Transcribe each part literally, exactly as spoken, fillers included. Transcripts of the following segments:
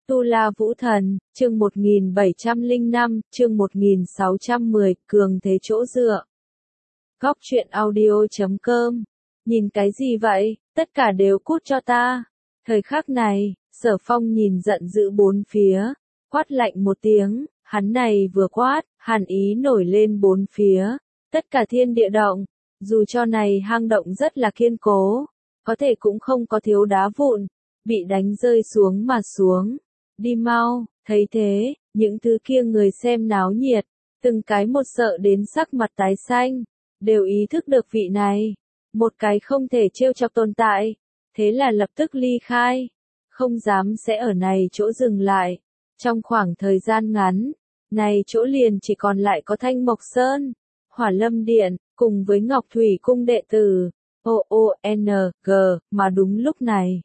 Tu La Vũ Thần, chương một nghìn bảy trăm lẻ năm, chương một nghìn sáu trăm mười, cường thế chỗ dựa. Góc truyện audio chấm com. Nhìn cái gì vậy, tất cả đều cút cho ta. Thời khắc này, Sở Phong nhìn giận dữ bốn phía, quát lạnh một tiếng, hắn này vừa quát, hàn ý nổi lên bốn phía, tất cả thiên địa động, dù cho này hang động rất là kiên cố, có thể cũng không có thiếu đá vụn, bị đánh rơi xuống mà xuống. Đi mau, thấy thế, những thứ kia người xem náo nhiệt, từng cái một sợ đến sắc mặt tái xanh, đều ý thức được vị này, một cái không thể trêu chọc tồn tại, thế là lập tức ly khai, không dám sẽ ở này chỗ dừng lại. Trong khoảng thời gian ngắn, này chỗ liền chỉ còn lại có Thanh Mộc Sơn, Hỏa Lâm Điện, cùng với Ngọc Thủy Cung đệ tử, O O N G, mà đúng lúc này.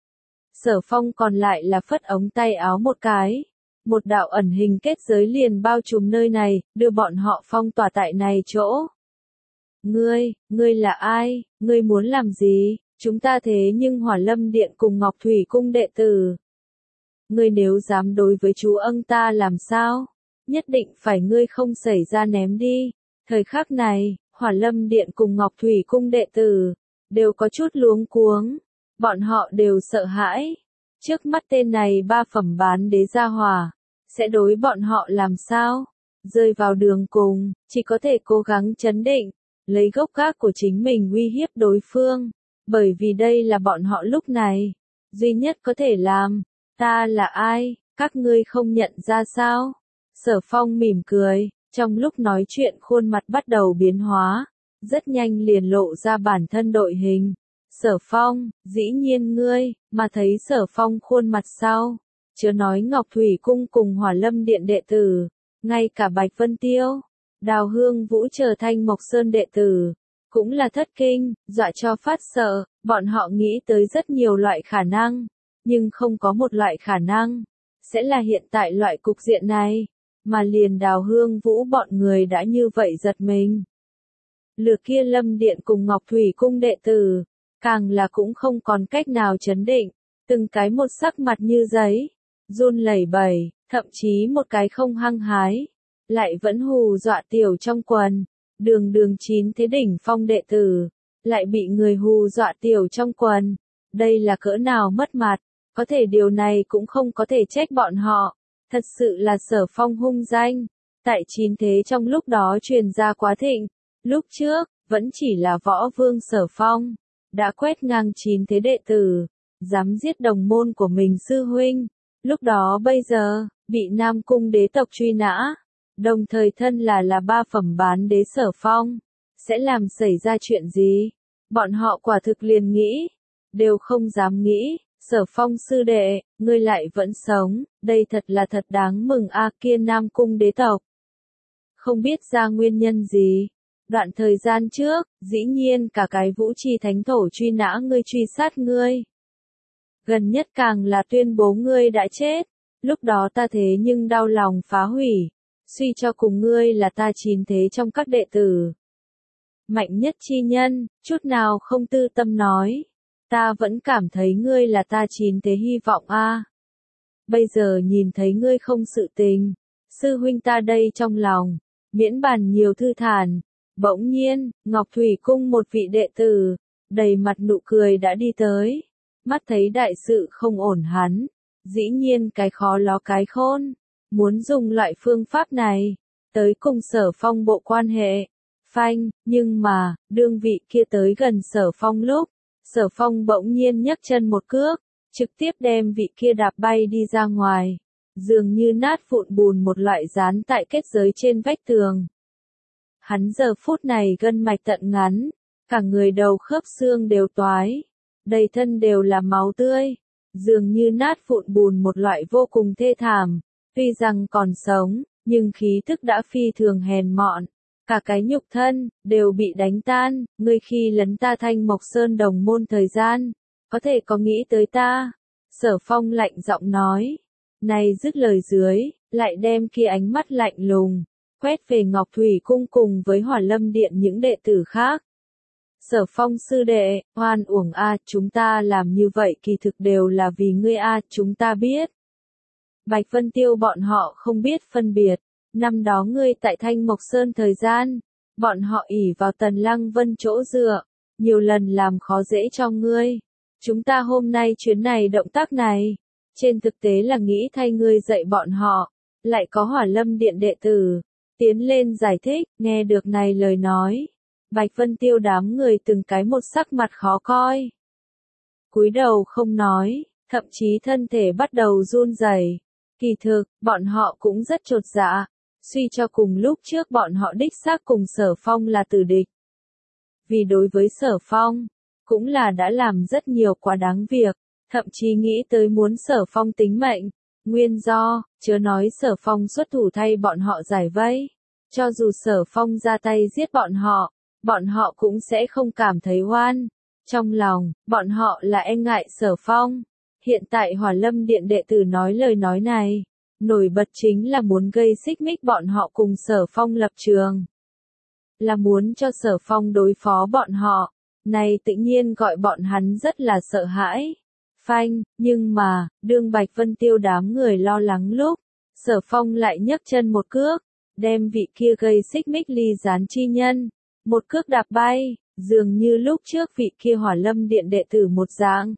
Sở Phong còn lại là phất ống tay áo một cái, một đạo ẩn hình kết giới liền bao trùm nơi này, đưa bọn họ phong tỏa tại này chỗ. Ngươi, ngươi là ai, ngươi muốn làm gì, chúng ta thế nhưng Hỏa Lâm Điện cùng Ngọc Thủy Cung đệ tử. Ngươi nếu dám đối với chú ân ta làm sao, nhất định phải ngươi không xảy ra ném đi. Thời khắc này, Hỏa Lâm Điện cùng Ngọc Thủy Cung đệ tử, đều có chút luống cuống. Bọn họ đều sợ hãi. Trước mắt tên này ba phẩm bán đế gia hỏa, sẽ đối bọn họ làm sao? Rơi vào đường cùng, chỉ có thể cố gắng chấn định, lấy gốc gác của chính mình uy hiếp đối phương. Bởi vì đây là bọn họ lúc này, duy nhất có thể làm. Ta là ai, các ngươi không nhận ra sao? Sở Phong mỉm cười, trong lúc nói chuyện khuôn mặt bắt đầu biến hóa, rất nhanh liền lộ ra bản thân đội hình. Sở Phong, dĩ nhiên ngươi, mà thấy Sở Phong khuôn mặt sau, chớ nói Ngọc Thủy Cung cùng Hỏa Lâm Điện đệ tử, ngay cả Bạch Vân Tiêu, Đào Hương Vũ trở thành Mộc Sơn đệ tử, cũng là thất kinh, dọa cho phát sợ, bọn họ nghĩ tới rất nhiều loại khả năng, nhưng không có một loại khả năng, sẽ là hiện tại loại cục diện này, mà liền Đào Hương Vũ bọn người đã như vậy giật mình. Lừa kia Lâm Điện cùng Ngọc Thủy Cung đệ tử, càng là cũng không còn cách nào chấn định, từng cái một sắc mặt như giấy, run lẩy bẩy, thậm chí một cái không hăng hái, lại vẫn hù dọa tiểu trong quần, đường đường chín thế đỉnh phong đệ tử, lại bị người hù dọa tiểu trong quần, đây là cỡ nào mất mặt, có thể điều này cũng không có thể trách bọn họ, thật sự là Sở Phong hung danh, tại chín thế trong lúc đó truyền ra quá thịnh, lúc trước, vẫn chỉ là võ vương Sở Phong. Đã quét ngang chín thế đệ tử, dám giết đồng môn của mình sư huynh, lúc đó bây giờ, bị Nam Cung đế tộc truy nã, đồng thời thân là là ba phẩm bán đế Sở Phong, sẽ làm xảy ra chuyện gì? Bọn họ quả thực liền nghĩ, đều không dám nghĩ, Sở Phong sư đệ, ngươi lại vẫn sống, đây thật là thật đáng mừng a kia Nam Cung đế tộc. Không biết ra nguyên nhân gì. Đoạn thời gian trước, dĩ nhiên cả cái Vũ Trì Thánh Thổ truy nã ngươi truy sát ngươi. Gần nhất càng là tuyên bố ngươi đã chết, lúc đó ta thế nhưng đau lòng phá hủy, suy cho cùng ngươi là ta chín thế trong các đệ tử. Mạnh nhất chi nhân, chút nào không tư tâm nói, ta vẫn cảm thấy ngươi là ta chín thế hy vọng a. Bây giờ nhìn thấy ngươi không sự tình, sư huynh ta đây trong lòng, miễn bàn nhiều thư thản. Bỗng nhiên, Ngọc Thủy Cung một vị đệ tử, đầy mặt nụ cười đã đi tới, mắt thấy đại sự không ổn hắn, dĩ nhiên cái khó ló cái khôn, muốn dùng loại phương pháp này, tới cùng Sở Phong bộ quan hệ, phanh, nhưng mà, đương vị kia tới gần Sở Phong lúc, Sở Phong bỗng nhiên nhấc chân một cước, trực tiếp đem vị kia đạp bay đi ra ngoài, dường như nát vụn bùn một loại dán tại kết giới trên vách tường. Hắn giờ phút này gân mạch tận ngắn, cả người đầu khớp xương đều toái, đầy thân đều là máu tươi, dường như nát vụn bùn một loại vô cùng thê thảm, tuy rằng còn sống, nhưng khí thức đã phi thường hèn mọn, cả cái nhục thân, đều bị đánh tan, ngươi khi lấn ta Thanh Mộc Sơn đồng môn thời gian, có thể có nghĩ tới ta, Sở Phong lạnh giọng nói, này dứt lời dưới, lại đem kia ánh mắt lạnh lùng. Quét về Ngọc Thủy Cung cùng với Hỏa Lâm Điện những đệ tử khác. Sở Phong sư đệ, hoan uổng a, chúng ta làm như vậy kỳ thực đều là vì ngươi a, chúng ta biết. Bạch Vân Tiêu bọn họ không biết phân biệt. Năm đó ngươi tại Thanh Mộc Sơn thời gian, bọn họ ỷ vào Tần Lăng Vân chỗ dựa, nhiều lần làm khó dễ cho ngươi. Chúng ta hôm nay chuyến này động tác này, trên thực tế là nghĩ thay ngươi dạy bọn họ, lại có Hỏa Lâm Điện đệ tử, tiến lên giải thích, nghe được này lời nói. Bạch Vân Tiêu đám người từng cái một sắc mặt khó coi. Cúi đầu không nói, thậm chí thân thể bắt đầu run rẩy. Kỳ thực, bọn họ cũng rất chột dạ, suy cho cùng lúc trước bọn họ đích xác cùng Sở Phong là tử địch. Vì đối với Sở Phong, cũng là đã làm rất nhiều quá đáng việc, thậm chí nghĩ tới muốn Sở Phong tính mệnh. Nguyên do, chớ nói Sở Phong xuất thủ thay bọn họ giải vây. Cho dù Sở Phong ra tay giết bọn họ, bọn họ cũng sẽ không cảm thấy oan. Trong lòng, bọn họ là e ngại Sở Phong. Hiện tại Hỏa Lâm Điện đệ tử nói lời nói này, nổi bật chính là muốn gây xích mích bọn họ cùng Sở Phong lập trường. Là muốn cho Sở Phong đối phó bọn họ, này tự nhiên gọi bọn hắn rất là sợ hãi. Phanh, nhưng mà, đương Bạch Vân Tiêu đám người lo lắng lúc, Sở Phong lại nhấc chân một cước, đem vị kia gây xích mích ly gián chi nhân, một cước đạp bay, dường như lúc trước vị kia Hỏa Lâm Điện đệ tử một dạng.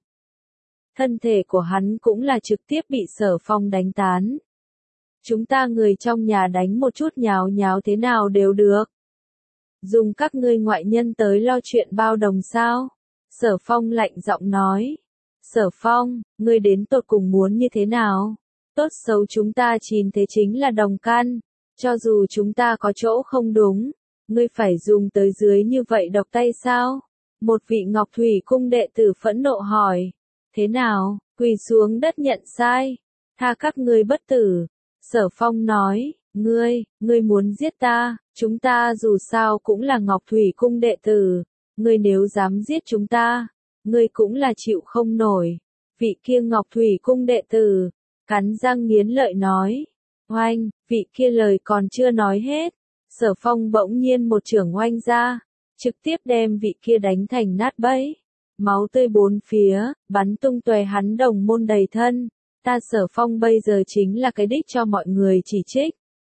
Thân thể của hắn cũng là trực tiếp bị Sở Phong đánh tán. Chúng ta người trong nhà đánh một chút nháo nháo thế nào đều được. Dùng các ngươi ngoại nhân tới lo chuyện bao đồng sao? Sở Phong lạnh giọng nói. Sở Phong, ngươi đến tột cùng muốn như thế nào? Tốt xấu chúng ta chín thế chính là đồng căn. Cho dù chúng ta có chỗ không đúng, ngươi phải dùng tới dưới như vậy độc tay sao? Một vị Ngọc Thủy Cung đệ tử phẫn nộ hỏi. Thế nào, quỳ xuống đất nhận sai, tha các ngươi bất tử. Sở Phong nói, ngươi, ngươi muốn giết ta, chúng ta dù sao cũng là Ngọc Thủy Cung đệ tử, ngươi nếu dám giết chúng ta, ngươi cũng là chịu không nổi. Vị kia Ngọc Thủy Cung đệ tử, cắn răng nghiến lợi nói, oanh, vị kia lời còn chưa nói hết, Sở Phong bỗng nhiên một chưởng oanh ra, trực tiếp đem vị kia đánh thành nát bấy. Máu tươi bốn phía, bắn tung tóe hắn đồng môn đầy thân. Ta Sở Phong bây giờ chính là cái đích cho mọi người chỉ trích.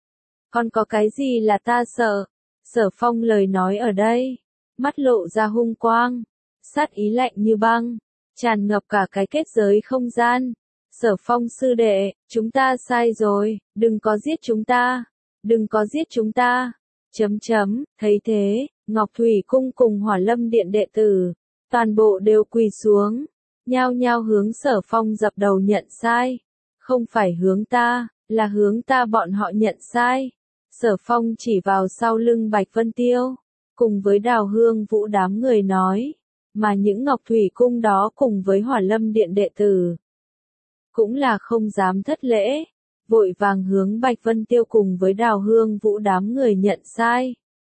Còn có cái gì là ta sợ? Sở Phong lời nói ở đây, mắt lộ ra hung quang, sát ý lạnh như băng, tràn ngập cả cái kết giới không gian. Sở Phong sư đệ, chúng ta sai rồi, đừng có giết chúng ta, đừng có giết chúng ta. Chấm chấm, thấy thế, Ngọc Thủy Cung cùng Hỏa Lâm Điện đệ tử, toàn bộ đều quỳ xuống, nhao nhao hướng Sở Phong dập đầu nhận sai. Không phải hướng ta, là hướng ta bọn họ nhận sai. Sở Phong chỉ vào sau lưng Bạch Vân Tiêu, cùng với Đào Hương Vũ đám người nói, mà những Ngọc Thủy Cung đó cùng với Hỏa Lâm Điện đệ tử, cũng là không dám thất lễ, vội vàng hướng Bạch Vân Tiêu cùng với Đào Hương Vũ đám người nhận sai.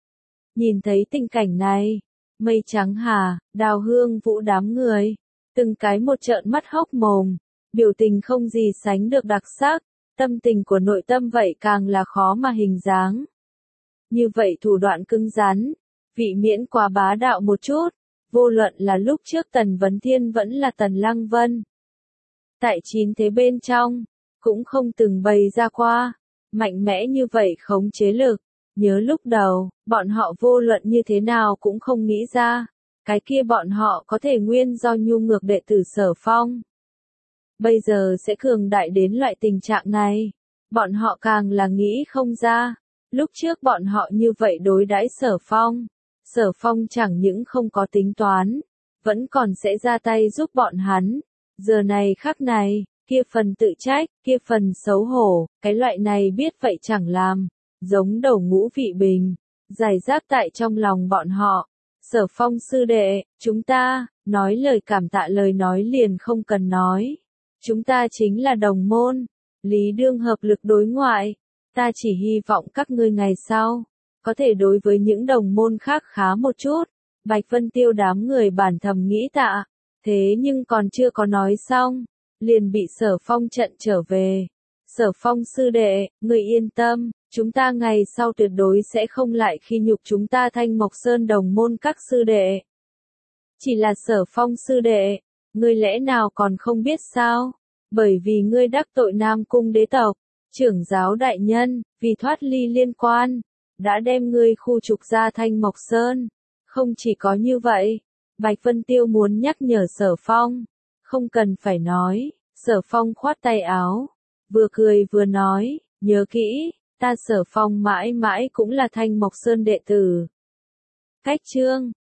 Nhìn thấy tình cảnh này, Mây Trắng Hà, Đào Hương Vũ đám người, từng cái một trợn mắt hốc mồm, biểu tình không gì sánh được đặc sắc, tâm tình của nội tâm vậy càng là khó mà hình dáng. Như vậy thủ đoạn cứng rắn, vị miễn quá bá đạo một chút, vô luận là lúc trước Tần Vấn Thiên vẫn là Tần Lăng Vân. Tại chín thế bên trong, cũng không từng bày ra qua, mạnh mẽ như vậy khống chế lực. Nhớ lúc đầu, bọn họ vô luận như thế nào cũng không nghĩ ra, cái kia bọn họ có thể nguyên do nhu ngược đệ tử Sở Phong. Bây giờ sẽ cường đại đến loại tình trạng này, bọn họ càng là nghĩ không ra. Lúc trước bọn họ như vậy đối đãi Sở Phong, Sở Phong chẳng những không có tính toán, vẫn còn sẽ ra tay giúp bọn hắn. Giờ này khắc này, kia phần tự trách, kia phần xấu hổ, cái loại này biết vậy chẳng làm, giống đầu ngũ vị bình, giải rác tại trong lòng bọn họ. Sở Phong sư đệ, chúng ta, nói lời cảm tạ lời nói liền không cần nói. Chúng ta chính là đồng môn, lý đương hợp lực đối ngoại, ta chỉ hy vọng các ngươi ngày sau, có thể đối với những đồng môn khác khá một chút. Bạch Vân Tiêu đám người bản thầm nghĩ tạ, thế nhưng còn chưa có nói xong, liền bị Sở Phong trận trở về. Sở Phong sư đệ, người yên tâm, chúng ta ngày sau tuyệt đối sẽ không lại khi nhục chúng ta Thanh Mộc Sơn đồng môn các sư đệ. Chỉ là Sở Phong sư đệ, ngươi lẽ nào còn không biết sao? Bởi vì ngươi đắc tội Nam Cung đế tộc, trưởng giáo đại nhân, vì thoát ly liên quan, đã đem ngươi khu trục ra Thanh Mộc Sơn. Không chỉ có như vậy, Bạch Vân Tiêu muốn nhắc nhở Sở Phong, không cần phải nói, Sở Phong khoát tay áo, vừa cười vừa nói, nhớ kỹ, ta Sở Phong mãi mãi cũng là Thanh Mộc Sơn đệ tử. Cách chương